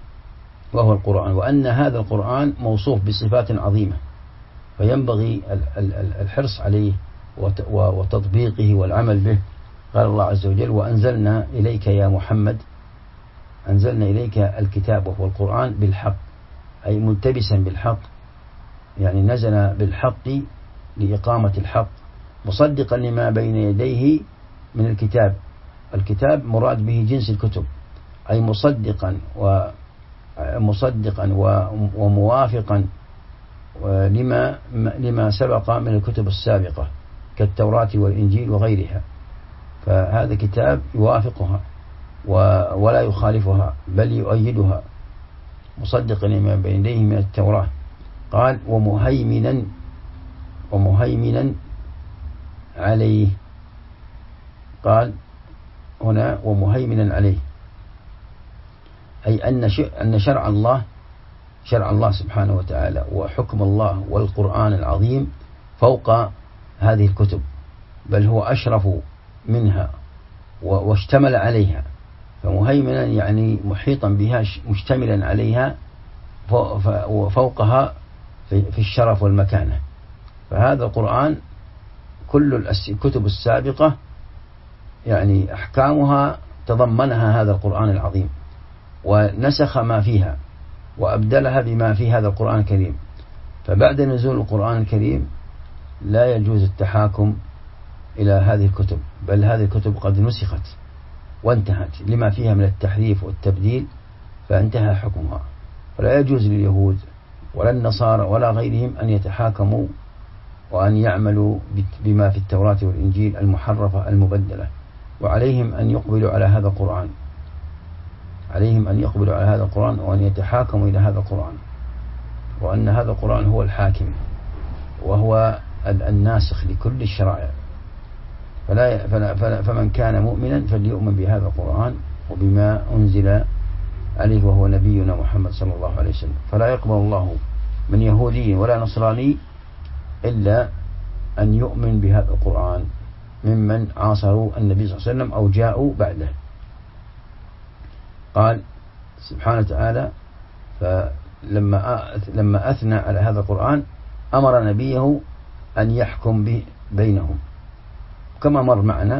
وأن هذا القرآن موصوف بصفات عظيمة، فينبغي الحرص عليه وتطبيقه والعمل به. قال الله عز وجل: وأنزلنا إليك يا محمد، أنزلنا إليك الكتاب وهو القرآن بالحق، أي ملتبسا بالحق، يعني نزل بالحق لإقامة الحق، مصدقا لما بين يديه من الكتاب. الكتاب مراد به جنس الكتب، أي مصدقا وموافقا لما سبق من الكتب السابقة كالتوراة والإنجيل وغيرها. فهذا كتاب يوافقها ولا يخالفها بل يؤيدها، مصدقا لما بين يديه من التوراة. قال: ومهيمنا عليه. قال هنا: ومهيمنا عليه، أي أن شرع الله سبحانه وتعالى وحكم الله والقرآن العظيم فوق هذه الكتب، بل هو أشرف منها واشتمل عليها. فمهيمنا يعني محيطا بها، مشتملا عليها وفوقها في الشرف والمكانة. فهذا القرآن كل الكتب السابقة يعني أحكامها تضمنها هذا القرآن العظيم، ونسخ ما فيها وأبدلها بما في هذا القرآن الكريم. فبعد نزول القرآن الكريم لا يجوز التحاكم إلى هذه الكتب، بل هذه الكتب قد نسخت وانتهت لما فيها من التحريف والتبديل، فانتهى حكمها. فلا يجوز لليهود ولا النصارى ولا غيرهم أن يتحاكموا وأن يعملوا بما في التوراة والإنجيل المحرفة المبدلة، وعليهم أن يقبلوا على هذا القرآن، وأن يتحاكموا إلى هذا القرآن، وأن هذا القرآن هو الحاكم وهو الناسخ لكل الشرائع. فمن كان مؤمنا فليؤمن بهذا القرآن وبما أنزل عليه وهو نبينا محمد صلى الله عليه وسلم. فلا يقبل الله من يهودي ولا نصراني إلا أن يؤمن بهذا القرآن ممن عاصروا النبي صلى الله عليه وسلم أو جاءوا بعده. قال سبحانه وتعالى: فلما أثنى على هذا القرآن أمر نبيه أن يحكم بينهم، كما مر معنا: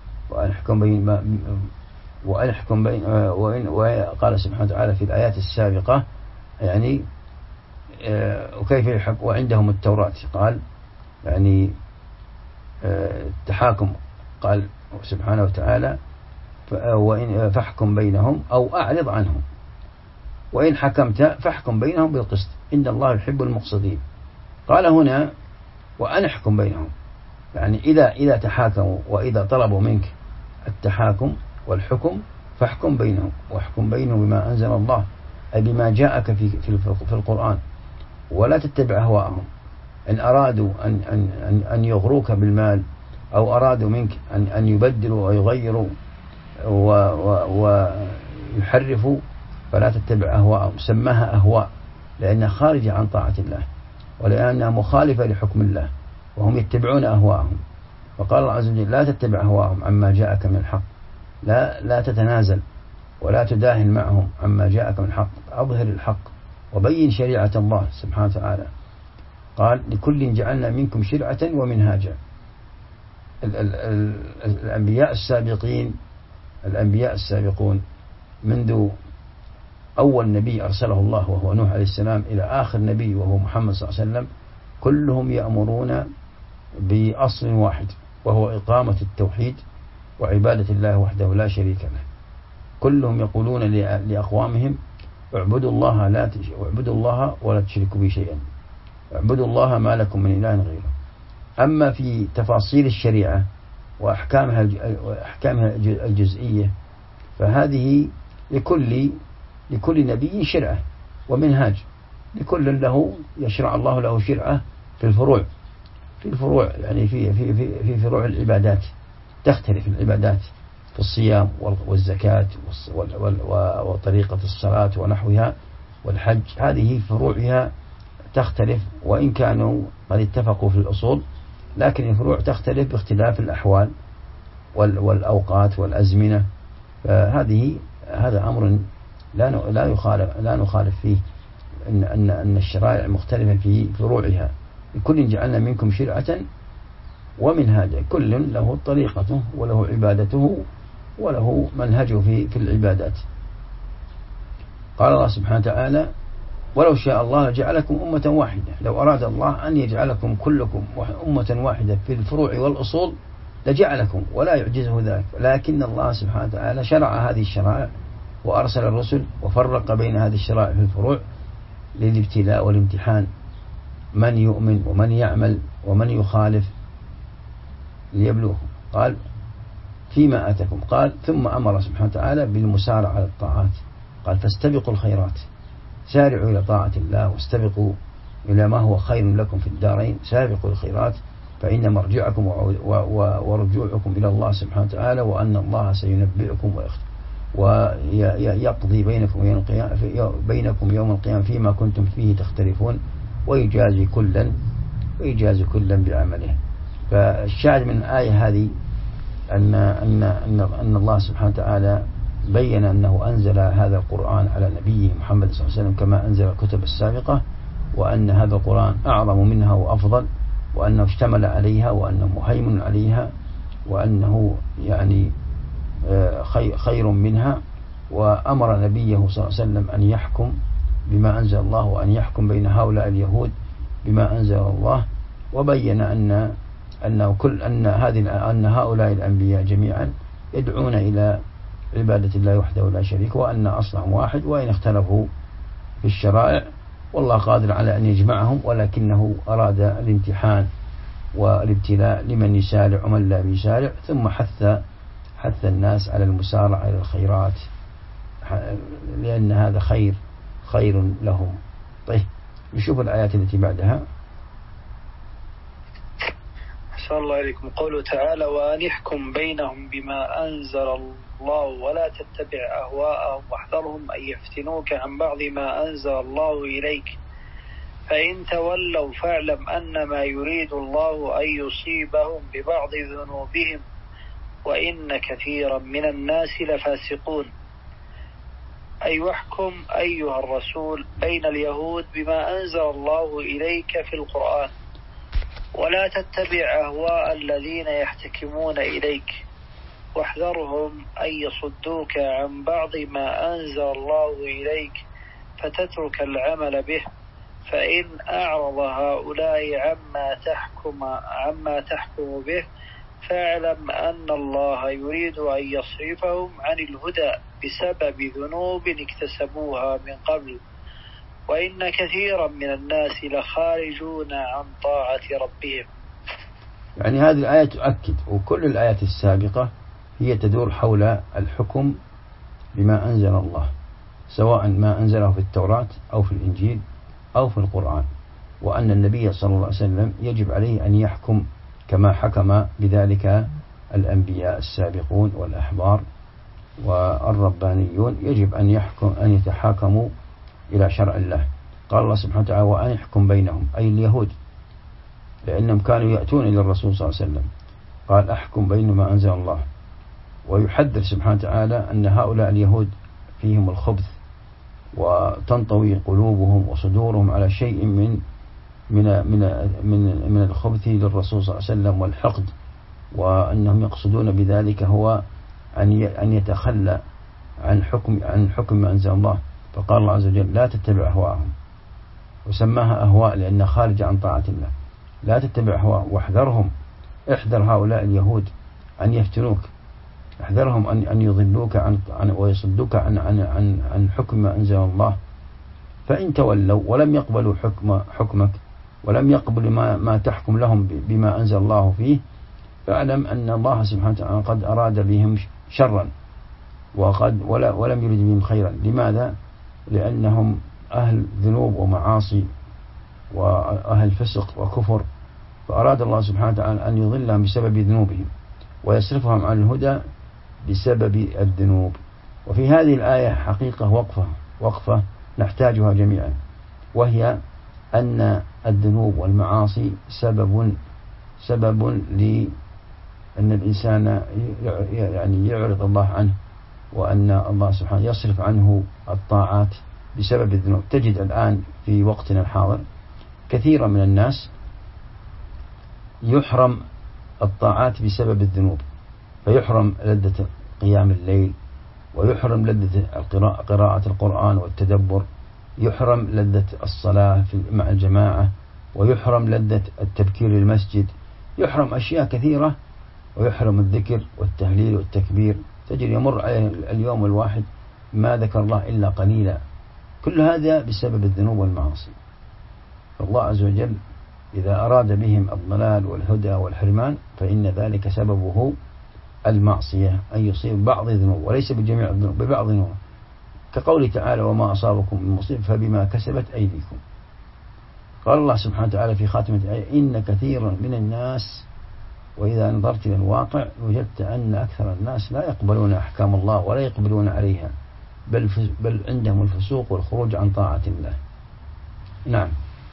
وقال سبحانه وتعالى في الآيات السابقة يعني وكيف يحكم وعندهم التوراة. قال يعني التحاكم، قال سبحانه وتعالى: فاحكم بينهم أو أعرض عنهم، وإن حكمت فاحكم بينهم بالقسط إن الله يحب المقسطين. قال هنا: وأن احكم بينهم، يعني إذا تحاكموا وإذا طلبوا منك التحاكم والحكم فاحكم بينهم، واحكم بينهم بما أنزل الله، أي بما جاءك في القرآن، ولا تتبع أهواءهم. إن أرادوا أن يغروك بالمال أو أرادوا منك أن يبدلوا ويغيروا ويحرفوا فلا تتبع أهواءهم. سماها أهواء لأنها خارجة عن طاعة الله، ولأنها مخالفة لحكم الله، وهم يتبعون أهواءهم. وقال الله عز وجل: لا تتبع أهواءهم عما جاءك من الحق، لا تتنازل ولا تداهن معهم عما جاءك من الحق، أظهر الحق وبين شريعة الله سبحانه وتعالى. قال: لكل جعلنا منكم شرعة ومنهاجا. الأنبياء السابقون منذ أول نبي أرسله الله وهو نوح عليه السلام إلى آخر نبي وهو محمد صلى الله عليه وسلم، كلهم يأمرون بأصل واحد، وهو إقامة التوحيد وعبادة الله وحده لا شريك له. كلهم يقولون لأقوامهم اعبدوا الله ولا تشركوا به شيئا، اعبدوا الله ما لكم من إله غيره. أما في تفاصيل الشريعة وأحكامها الجزئية فهذه لكل نبي شرعة ومنهاج، لكل له يشرع الله له شرعة في الفروع يعني في فروع العبادات، تختلف العبادات في الصيام والزكاة وطريقة الصلاة ونحوها والحج، هذه فروعها تختلف، وإن كانوا قد اتفقوا في الأصول لكن الفروع تختلف باختلاف الأحوال والأوقات والأزمنة. هذا أمر لا نخالف فيه، أن الشرائع مختلفة في فروعها، لكل جعلنا منكم شرعة ومنهاجا، كل له طريقته وله عبادته وله منهجه في العبادات. قال الله سبحانه وتعالى ولو شاء الله لجعلكم أمة واحدة، لو أراد الله أن يجعلكم كلكم أمة واحدة في الفروع والأصول لجعلكم، ولا يعجزه ذلك، لكن الله سبحانه وتعالى شرع هذه الشرائع وأرسل الرسل وفرق بين هذه الشرائع في الفروع للابتلاء والامتحان، من يؤمن ومن يعمل ومن يخالف ليبلوكم. قال فيما آتكم، قال ثم أمر سبحانه وتعالى بالمسارعة على الطاعات، قال فاستبقوا الخيرات، سارعوا إلى طاعة الله واستبقوا إلى ما هو خير لكم في الدارين، سابقوا الخيرات فإن مرجعكم ورجوعكم إلى الله سبحانه وتعالى، وأن الله سينبئكم ويقضي بينكم يوم القيامة فيما كنتم فيه تختلفون، ويجازي كلا بعمله. فالشاهد من الآية هذه أن الله سبحانه وتعالى بين أنه أنزل هذا القرآن على نبيه محمد صلى الله عليه وسلم كما أنزل الكتب السابقة، وأن هذا القرآن أعظم منها وأفضل، وأنه اشتمل عليها، وأنه مهيمن عليها، وأنه يعني خير منها، وأمر نبيه صلى الله عليه وسلم أن يحكم بما أنزل الله، وأن يحكم بين هؤلاء اليهود بما أنزل الله، وبين أن هؤلاء الأنبياء جميعا يدعون إلى عبادة الله وحده لا شريك، وأن أصلهم واحد، وإن اختلفوا في الشرائع والله قادر على أن يجمعهم، ولكنه أراد الامتحان والابتلاء لمن يسارع ومن لا يسارع، ثم حث الناس على المسارعة إلى الخيرات لأن هذا خير لهم. طيب نشوف الآيات التي بعدها. أحسن الله إليكم. قوله تعالى وأن يحكم بينهم بما أنزل الله ولا تتبع أهواءهم واحذرهم أن يفتنوك عن بعض ما أنزل الله إليك، فإن تولوا فاعلم أنما يريد الله أن يصيبهم ببعض ذنوبهم وإن كثيرا من الناس لفاسقون. أي واحكم أيها الرسول بين اليهود بما أنزل الله إليك في القرآن، ولا تتبع أهواء الذين يحتكمون إليك، واحذرهم أن يصدوك عن بعض ما أنزل الله إليك فتترك العمل به، فإن أعرض هؤلاء عما تحكم به فاعلم أن الله يريد أن يصرفهم عن الهدى بسبب ذنوب اكتسبوها من قبل، وإن كثيرا من الناس لخارجون عن طاعة ربهم. يعني هذه الآية تؤكد، وكل الآيات السابقة هي تدور حول الحكم بما أنزل الله، سواء ما أنزله في التوراة أو في الإنجيل أو في القرآن، وأن النبي صلى الله عليه وسلم يجب عليه أن يحكم كما حكم بذلك الأنبياء السابقون والأحبار والربانيون، يجب أن يتحاكموا إلى شرع الله. قال الله سبحانه وتعالى وأن يحكم بينهم، أي اليهود، لأنهم كانوا يأتون إلى الرسول صلى الله عليه وسلم، قال أحكم بين ما أنزل الله. ويحذر سبحانه وتعالى أن هؤلاء اليهود فيهم الخبث، وتنطوي قلوبهم وصدورهم على شيء من الخبث للرسول صلى الله عليه وسلم والحقد، وأنهم يقصدون بذلك هو أن يتخلى عن حكم ما أنزل الله. فقال الله عز وجل لا تتبع أهواءهم، وسماها أهواء لأنها خارجة عن طاعة الله، لا تتبع أهواءهم، واحذرهم، احذر هؤلاء اليهود أن احذرهم أن يضلوك ويصدوك عن حكم ما أنزل الله. فإن تولوا ولم يقبلوا حكمك ولم يقبلوا ما تحكم لهم بما أنزل الله فيه، فاعلم أن الله سبحانه وتعالى قد أراد بهم شرا ولم يرد بهم خيرا. لماذا؟ لأنهم أهل ذنوب ومعاصي وأهل فسق وكفر، فأراد الله سبحانه وتعالى أن يضلهم بسبب ذنوبهم ويصرفهم عن الهدى بسبب الذنوب. وفي هذه الآية حقيقة وقفة نحتاجها جميعا، وهي أن الذنوب والمعاصي سبب لأن الإنسان يعني يعرض الله عنه، وأن الله سبحانه يصرف عنه الطاعات بسبب الذنوب. تجد الآن في وقتنا الحاضر كثيرا من الناس يحرم الطاعات بسبب الذنوب، فيحرم لذة قيام الليل، ويحرم لذة قراءة القرآن والتدبر، يحرم لذة الصلاة مع الجماعة، ويحرم لذة التبكير للمسجد، يحرم أشياء كثيرة، ويحرم الذكر والتهليل والتكبير. تجد يمر عليه اليوم الواحد ما ذكر الله إلا قليلا. كل هذا بسبب الذنوب والمعاصي. فالله عز وجل إذا أراد بهم الضلال والهدى والحرمان فإن ذلك سببه المعصية، أن يصيب بعض الذنوب وليس بجميع الذنوب، ببعض الذنوب، كقوله تعالى: وما أصابكم من مصيبة فبما كسبت أيديكم. قال الله سبحانه وتعالى في خاتمة الآية: إن كثيرا من الناس، وإذا نظرت إلى الواقع وجدت أن أكثر الناس لا يقبلون أحكام الله ولا يقبلون عليها، بل عندهم الفسوق والخروج عن طاعة الله. نعم.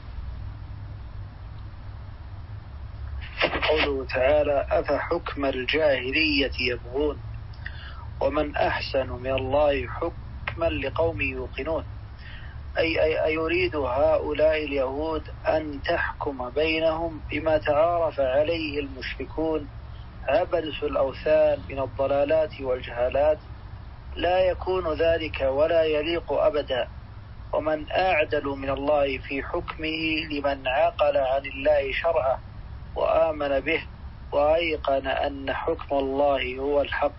قوله تعالى: أفحكم الجاهلية يبغون ومن أحسن من الله حكما لقوم يوقنون. أي يريد هؤلاء اليهود أن تحكم بينهم بما تعارف عليه المشركون عبدة الأوثان من الضلالات والجهالات، لا يكون ذلك ولا يليق أبدا. ومن أعدل من الله في حكمه لمن عقل عن الله شرعه وآمن به وأيقن أن حكم الله هو الحق.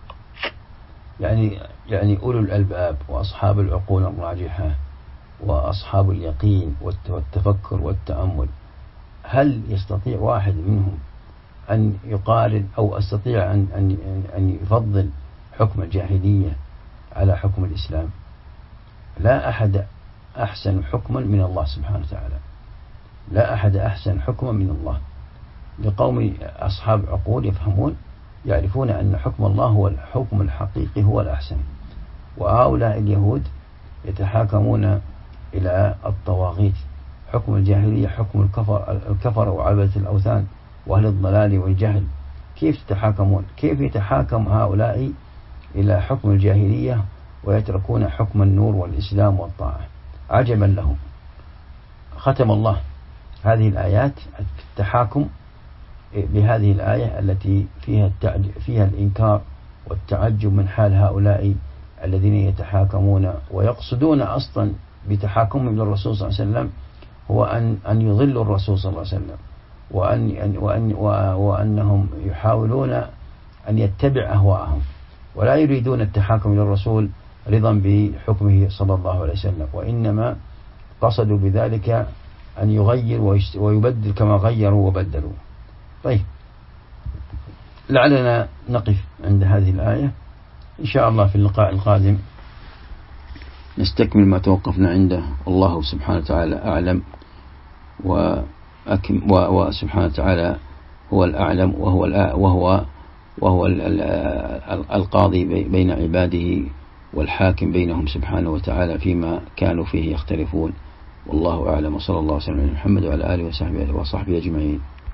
يعني أولو الألباب وأصحاب العقول الراجحة وأصحاب اليقين والتفكر والتأمل، هل يستطيع واحد منهم أن يقارن أو يستطيع أن يفضل حكم الجاهلية على حكم الإسلام؟ لا أحد أحسن حكما من الله سبحانه وتعالى، لا أحد أحسن حكما من الله. لقوم أصحاب عقول يفهمون يعرفون أن حكم الله هو الحكم الحقيقي، هو الأحسن. وهؤلاء اليهود يتحاكمون إلى الطواغيت. حكم الجاهلية حكم الكفر وعبدة الأوثان وأهل الضلال والجهل. كيف تتحاكمون؟ كيف يتحاكم هؤلاء إلى حكم الجاهلية ويتركون حكم النور والإسلام والطاعة؟ عجبا لهم. ختم الله هذه الآيات في التحاكم بهذه الآية التي فيها الإنكار والتعجب من حال هؤلاء الذين يتحاكمون ويقصدون أصلا بتحاكمهم للرسول صلى الله عليه وسلم هو أن يضلوا الرسول صلى الله عليه وسلم، وأنهم يحاولون أن يتبع أهواءهم، ولا يريدون التحاكم للرسول رضا بحكمه صلى الله عليه وسلم، وإنما قصدوا بذلك أن يغير ويبدل كما غيروا وبدلوا. طيب، لعلنا نقف عند هذه الآية إن شاء الله. في اللقاء القادم نستكمل ما توقفنا عنده. الله سبحانه وتعالى أعلم وسبحانه وتعالى هو الأعلم وهو القاضي بين عباده والحاكم بينهم سبحانه وتعالى فيما كانوا فيه يختلفون. والله أعلم، وصلى الله وسلم على محمد وعلى آله وصحبه أجمعين.